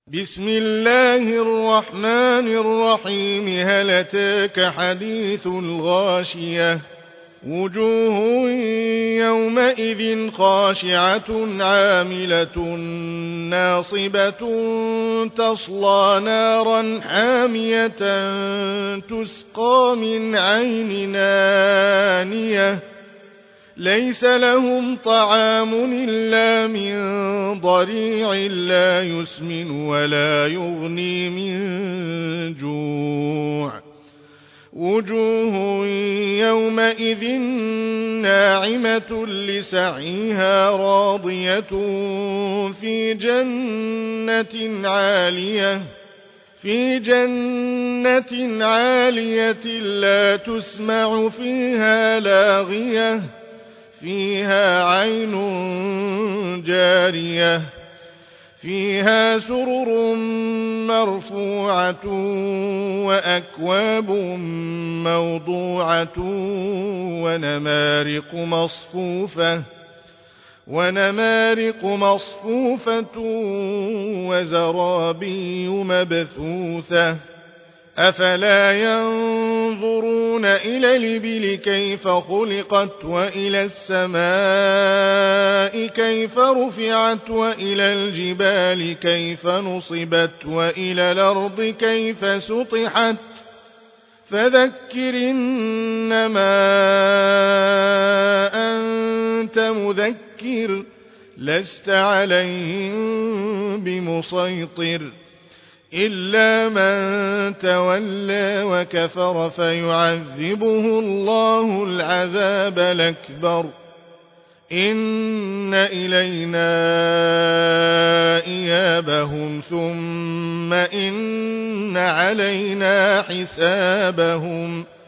بسم الله الرحمن الرحيم. هل أتاك حديث الغاشية؟ وجوه يومئذ خاشعة عاملة ناصبة تصلى نارا حامية تسقى من عين آنية ليس لهم طعام إلا من ضريع لا يسمن ولا يغني من جوع. وجوه يومئذ ناعمة لسعيها راضية في جنة عالية لا تسمع فيها لاغية فيها عين جارية فيها سرر مرفوعة وأكواب موضوعة ونمارق مصفوفة وزرابي مبثوثة. أفلا ينظرون إلى الإبل كيف خلقت وإلى السماء كيف رفعت وإلى الجبال كيف نصبت وإلى الأرض كيف سطحت فذكر إنما أنت مذكر لست عليهم بمسيطر إلا من تولى وكفر فيعذبه الله العذاب الأكبر. إن إلينا إيابهم ثم إن علينا حسابهم.